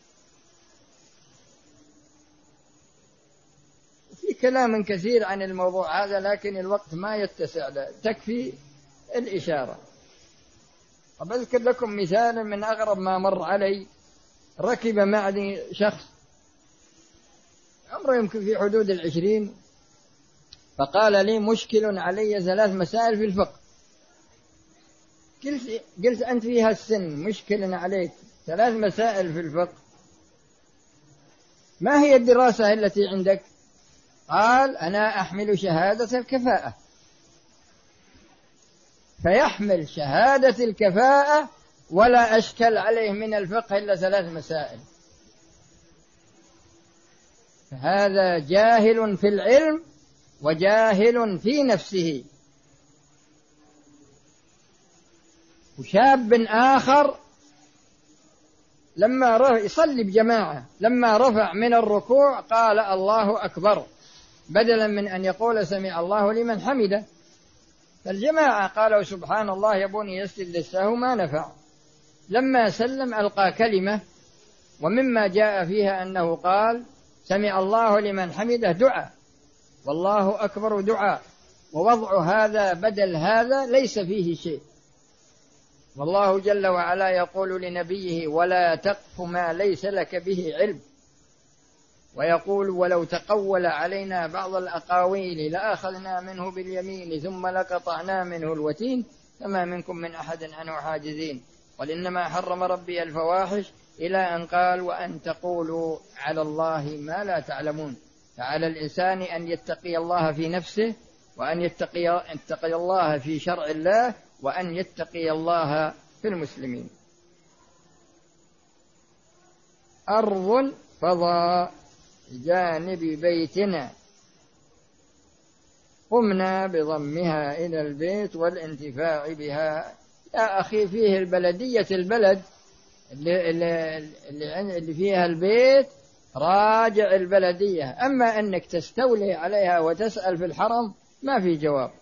في كلام كثير عن الموضوع هذا لكن الوقت ما يتسع له، تكفي الإشارة. أذكر لكم مثالا من أغرب ما مر علي. ركب معي شخص عمره يمكن في حدود العشرين، فقال لي مشكل علي ثلاث مسائل في الفقه. قلت, قلت أنت في هالسن مشكل عليك ثلاث مسائل في الفقه، ما هي الدراسة التي عندك؟ قال أنا أحمل شهادة الكفاءة، فيحمل شهادة الكفاءة ولا أشكل عليه من الفقه إلا ثلاث مسائل. فهذا جاهل في العلم وجاهل في نفسه. وشاب آخر لما رفع يصلي بجماعة، لما رفع من الركوع قال الله أكبر بدلا من أن يقول سمع الله لمن حمده، فالجماعة قالوا سبحان الله يبوني يسجد للسهو ما نفع. لما سلم ألقى كلمة، ومما جاء فيها أنه قال سمع الله لمن حمده دعاء، والله أكبر دعاء، ووضع هذا بدل هذا ليس فيه شيء. والله جل وعلا يقول لنبيه ولا تقف ما ليس لك به علم، ويقول ولو تقول علينا بعض الأقاويل لأخذنا منه باليمين ثم لقطعنا منه الوتين فما منكم من أحد عنه حاجزين، قل إنما حرم ربي الفواحش إلى أن قال وأن تقولوا على الله ما لا تعلمون. فعلى الإنسان أن يتقي الله في نفسه، وأن يتقي, يتقي الله في شرع الله، وأن يتقي الله في المسلمين. أرض فضاء جانب بيتنا قمنا بضمها إلى البيت والانتفاع بها. يا أخي فيه البلدية، البلد اللي, اللي, اللي فيها البيت راجع البلدية، أما أنك تستولي عليها وتسأل في الحرم ما في جواب.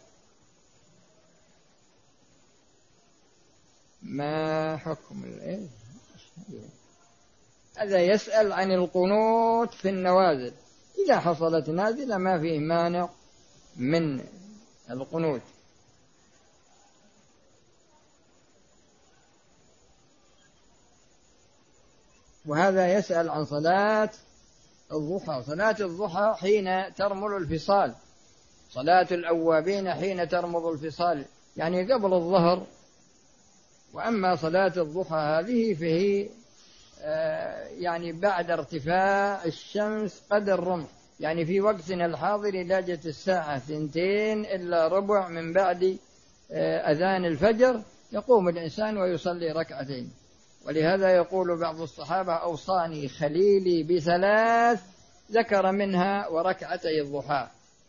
ما حكم الإيه؟ هذا يسأل عن القنوت في النوازل، إذا حصلت نازلة ما فيه مانع من القنوت. وهذا يسأل عن صلاة الضحى. صلاة الضحى حين ترمل الفصال، صلاة الأوابين حين ترمض الفصال يعني قبل الظهر. وأما صلاة الضحى هذه فهي يعني بعد ارتفاع الشمس قدر رمح، يعني في وقتنا الحاضر لاجت الساعة ثنتين إلا ربع من بعد أذان الفجر يقوم الإنسان ويصلي ركعتين. ولهذا يقول بعض الصحابة أوصاني خليلي بثلاث، ذكر منها وركعتي الضحى.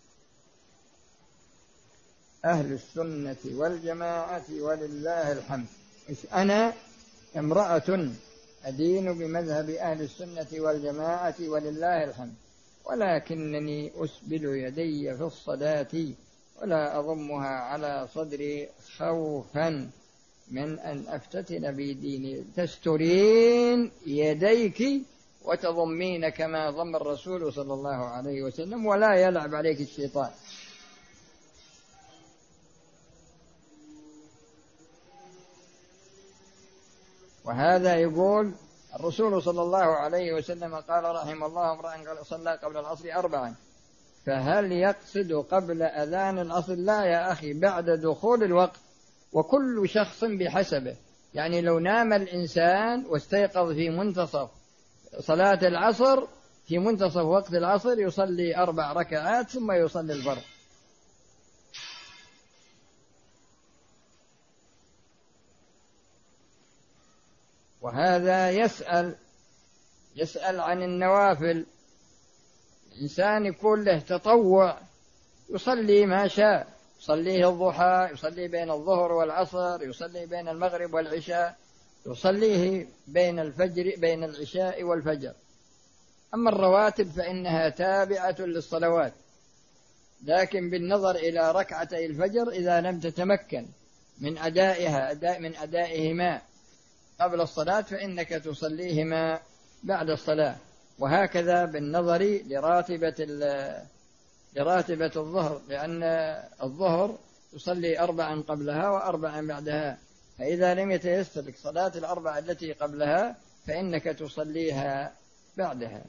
أهل السنة والجماعة ولله الحمد. أنا امرأة أدين بمذهب أهل السنة والجماعة ولله الحمد، ولكنني أسبل يدي في الصلاة ولا أضمها على صدري خوفا من أن أفتتن بديني. تسترين يديك وتضمين كما ضم الرسول صلى الله عليه وسلم، ولا يلعب عليك الشيطان. وهذا يقول الرسول صلى الله عليه وسلم قال رحم الله امرأ صلى قبل العصر أربعا، فهل يقصد قبل أذان العصر؟ لا يا أخي، بعد دخول الوقت، وكل شخص بحسبه. يعني لو نام الإنسان واستيقظ في منتصف صلاة العصر، في منتصف وقت العصر يصلي أربع ركعات ثم يصلي الفرض. وهذا يسأل يسأل عن النوافل. الإنسان يكون له تطوع يصلي ما شاء، يصليه الضحى، يصلي بين الظهر والعصر، يصلي بين المغرب والعشاء، يصليه بين الفجر بين العشاء والفجر. أما الرواتب فإنها تابعة للصلوات، لكن بالنظر إلى ركعتي الفجر إذا لم تتمكن من أدائها أداء من أدائهما قبل الصلاة فإنك تصليهما بعد الصلاة. وهكذا بالنظر لراتبة لراتبة الظهر، لأن الظهر تصلي أربعا قبلها وأربعا بعدها، فإذا لم يتيسر لك صلاة الأربعة التي قبلها فإنك تصليها بعدها.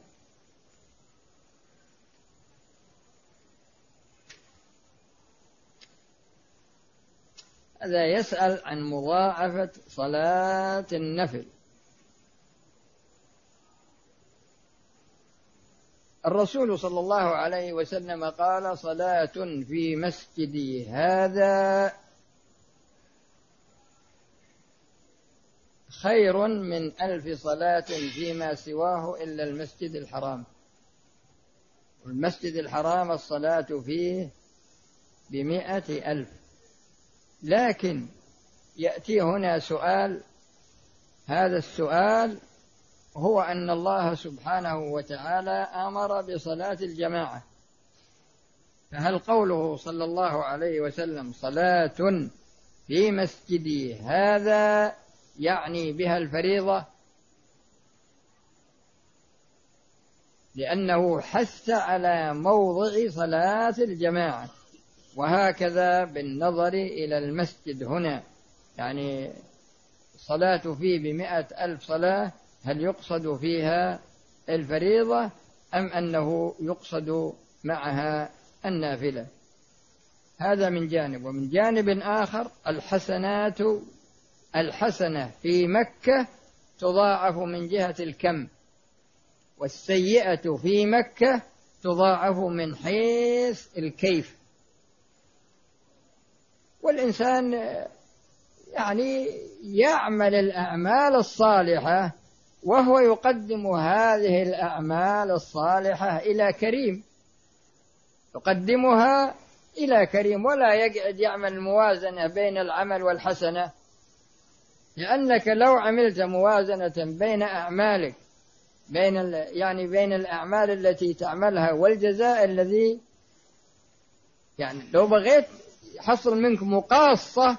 هذا يسأل عن مضاعفة صلاة النفل. الرسول صلى الله عليه وسلم قال: صلاة في مسجدي هذا خير من ألف صلاة فيما سواه إلا المسجد الحرام. والمسجد الحرام الصلاة فيه بمئة ألف. لكن يأتي هنا سؤال، هذا السؤال هو أن الله سبحانه وتعالى أمر بصلاة الجماعة، فهل قوله صلى الله عليه وسلم صلاة في مسجدي هذا يعني بها الفريضة؟ لأنه حث على موضع صلاة الجماعة، وهكذا بالنظر إلى المسجد هنا، يعني الصلاة فيه بمئة ألف صلاة، هل يقصد فيها الفريضة أم أنه يقصد معها النافلة؟ هذا من جانب. ومن جانب آخر الحسنات الحسنة في مكة تضاعف من جهة الكم، والسيئة في مكة تضاعف من حيث الكيف. والإنسان يعني يعمل الأعمال الصالحة وهو يقدم هذه الأعمال الصالحة إلى كريم، يقدمها إلى كريم، ولا يقعد يعمل موازنة بين العمل والحسنة، لأنك لو عملت موازنة بين أعمالك بين يعني بين الأعمال التي تعملها والجزاء الذي يعني لو بغيت حصل منك مقاصة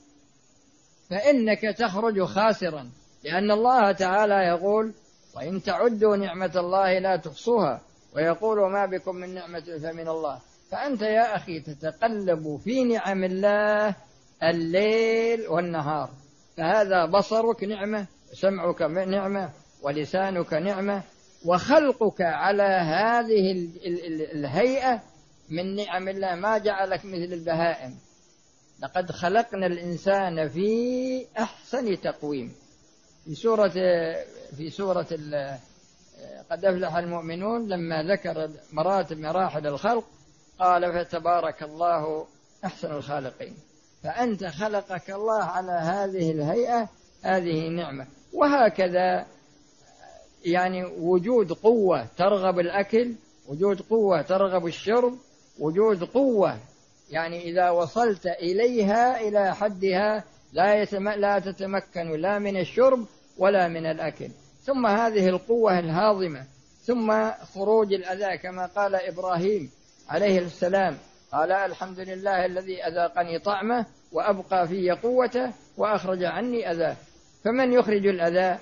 فإنك تخرج خاسرا، لأن الله تعالى يقول: وإن تعدوا نعمة الله لا تحصوها، ويقول: ما بكم من نعمة فمن الله. فأنت يا أخي تتقلب في نعم الله الليل والنهار، فهذا بصرك نعمة، وسمعك نعمة، ولسانك نعمة، وخلقك على هذه الهيئة من نعم الله، ما جعلك مثل البهائم. لقد خلقنا الإنسان في أحسن تقويم. في سورة في سورة قد أفلح المؤمنون لما ذكر مراتب مراحل الخلق قال: فتبارك الله أحسن الخالقين. فأنت خلقك الله على هذه الهيئة، هذه نعمة. وهكذا يعني وجود قوة ترغب الأكل، وجود قوة ترغب الشرب، وجود قوة يعني إذا وصلت إليها إلى حدها لا, يتم... لا تتمكن لا من الشرب ولا من الأكل. ثم هذه القوة الهاضمة، ثم خروج الأذى كما قال إبراهيم عليه السلام، قال: الحمد لله الذي أذاقني طعمه وأبقى في قوته وأخرج عني أذاه. فمن يخرج الأذى؟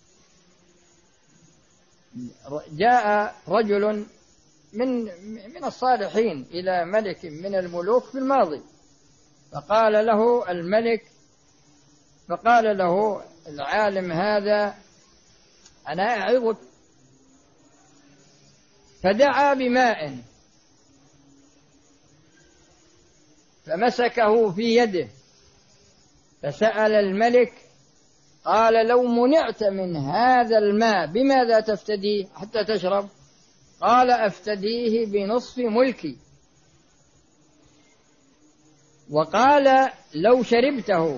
جاء رجل من من الصالحين إلى ملك من الملوك في الماضي، فقال له الملك فقال له العالم هذا: أنا أعظك. فدعا بماء فمسكه في يده، فسأل الملك قال: لو منعت من هذا الماء بماذا تفتديه حتى تشرب؟ قال: أفتديه بنصف ملكي. وقال: لو شربته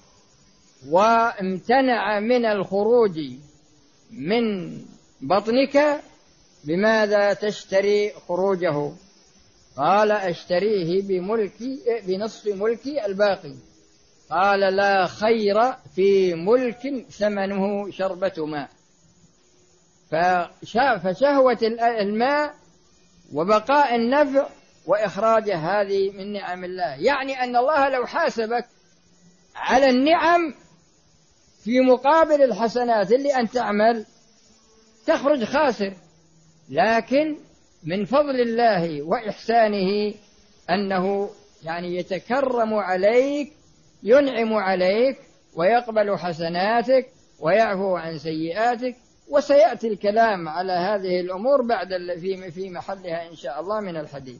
وامتنع من الخروج من بطنك بماذا تشتري خروجه؟ قال: أشتريه بملكي بنصف ملكي الباقي. قال: لا خير في ملك ثمنه شربة ماء. فشهوة الماء وبقاء النفع وإخراج هذه من نعم الله، يعني أن الله لو حاسبك على النعم في مقابل الحسنات اللي أنت تعمل تخرج خاسر، لكن من فضل الله وإحسانه أنه يعني يتكرم عليك، ينعم عليك ويقبل حسناتك ويعفو عن سيئاتك. وسيأتي الكلام على هذه الأمور بعد في محلها إن شاء الله من الحديث.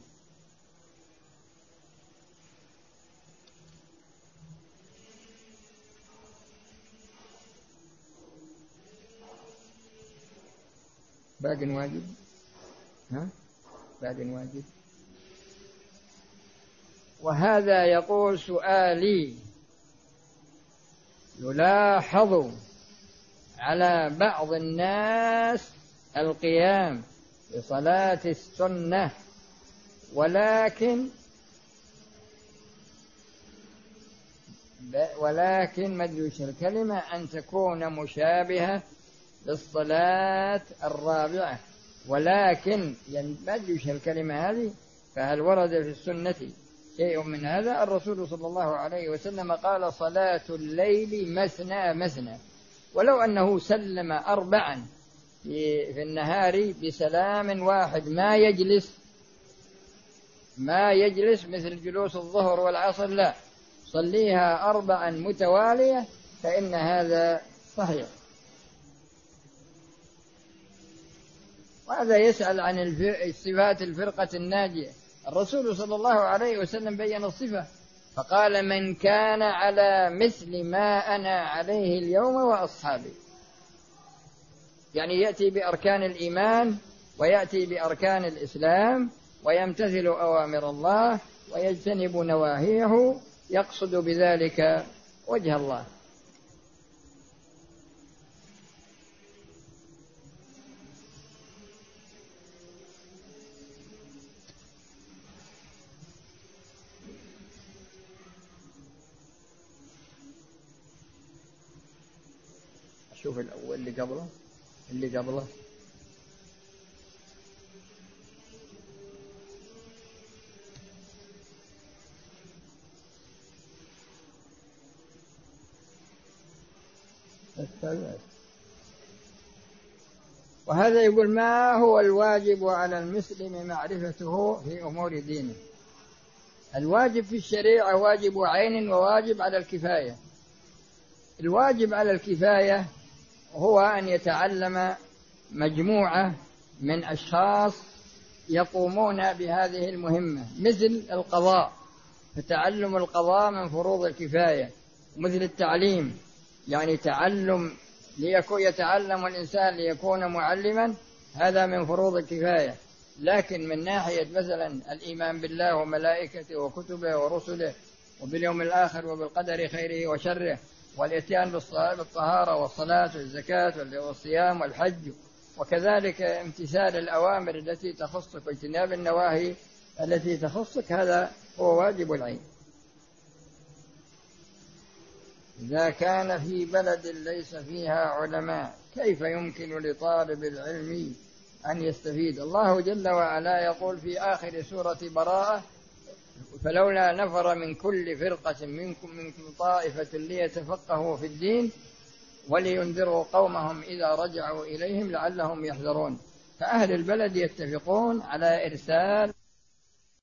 باقي واجب. ها بعد واجب. وهذا يقول سؤالي يلاحظ على بعض الناس القيام بصلاة السنة، ولكن ولكن مدلوش الكلمة أن تكون مشابهة للصلاة الرابعة، ولكن مدلوش الكلمة هذه. فهل ورد في السنة شيء من هذا؟ الرسول صلى الله عليه وسلم قال صلاة الليل مثنى مثنى، ولو أنه سلم أربعا في النهار بسلام واحد ما يجلس ما يجلس مثل جلوس الظهر والعصر، لا، صليها أربعا متوالية فإن هذا صحيح. وهذا يسأل عن صفات الفرقة الناجية. الرسول صلى الله عليه وسلم بين الصفة فقال من كان على مثل ما أنا عليه اليوم وأصحابي، يعني يأتي بأركان الإيمان ويأتي بأركان الإسلام ويمتثل أوامر الله ويجتنب نواهيه، يقصد بذلك وجه الله. شوف الأول اللي قبله اللي قبله وهذا يقول ما هو الواجب على المسلم معرفته في أمور دينه؟ الواجب في الشريعة واجب عين وواجب على الكفاية. الواجب على الكفاية هو أن يتعلم مجموعة من أشخاص يقومون بهذه المهمة، مثل القضاء، فتعلم القضاء من فروض الكفاية، مثل التعليم، يعني تعلم ليكون يتعلم الإنسان ليكون معلما، هذا من فروض الكفاية. لكن من ناحية مثلا الإيمان بالله وملائكته وكتبه ورسله وباليوم الآخر وبالقدر خيره وشره، والإتيان بالطهارة والصلاة والزكاة والصيام والحج، وكذلك امتثال الأوامر التي تخصك واجتناب النواهي التي تخصك، هذا هو واجب العين. إذا كان في بلد ليس فيها علماء كيف يمكن لطالب العلم أن يستفيد؟ الله جل وعلا يقول في آخر سورة براءة فلولا نفر من كل فرقة منكم من طائفة ليتفقهوا في الدين ولينذروا قومهم إذا رجعوا إليهم لعلهم يحذرون. فأهل البلد يتفقون على إرسال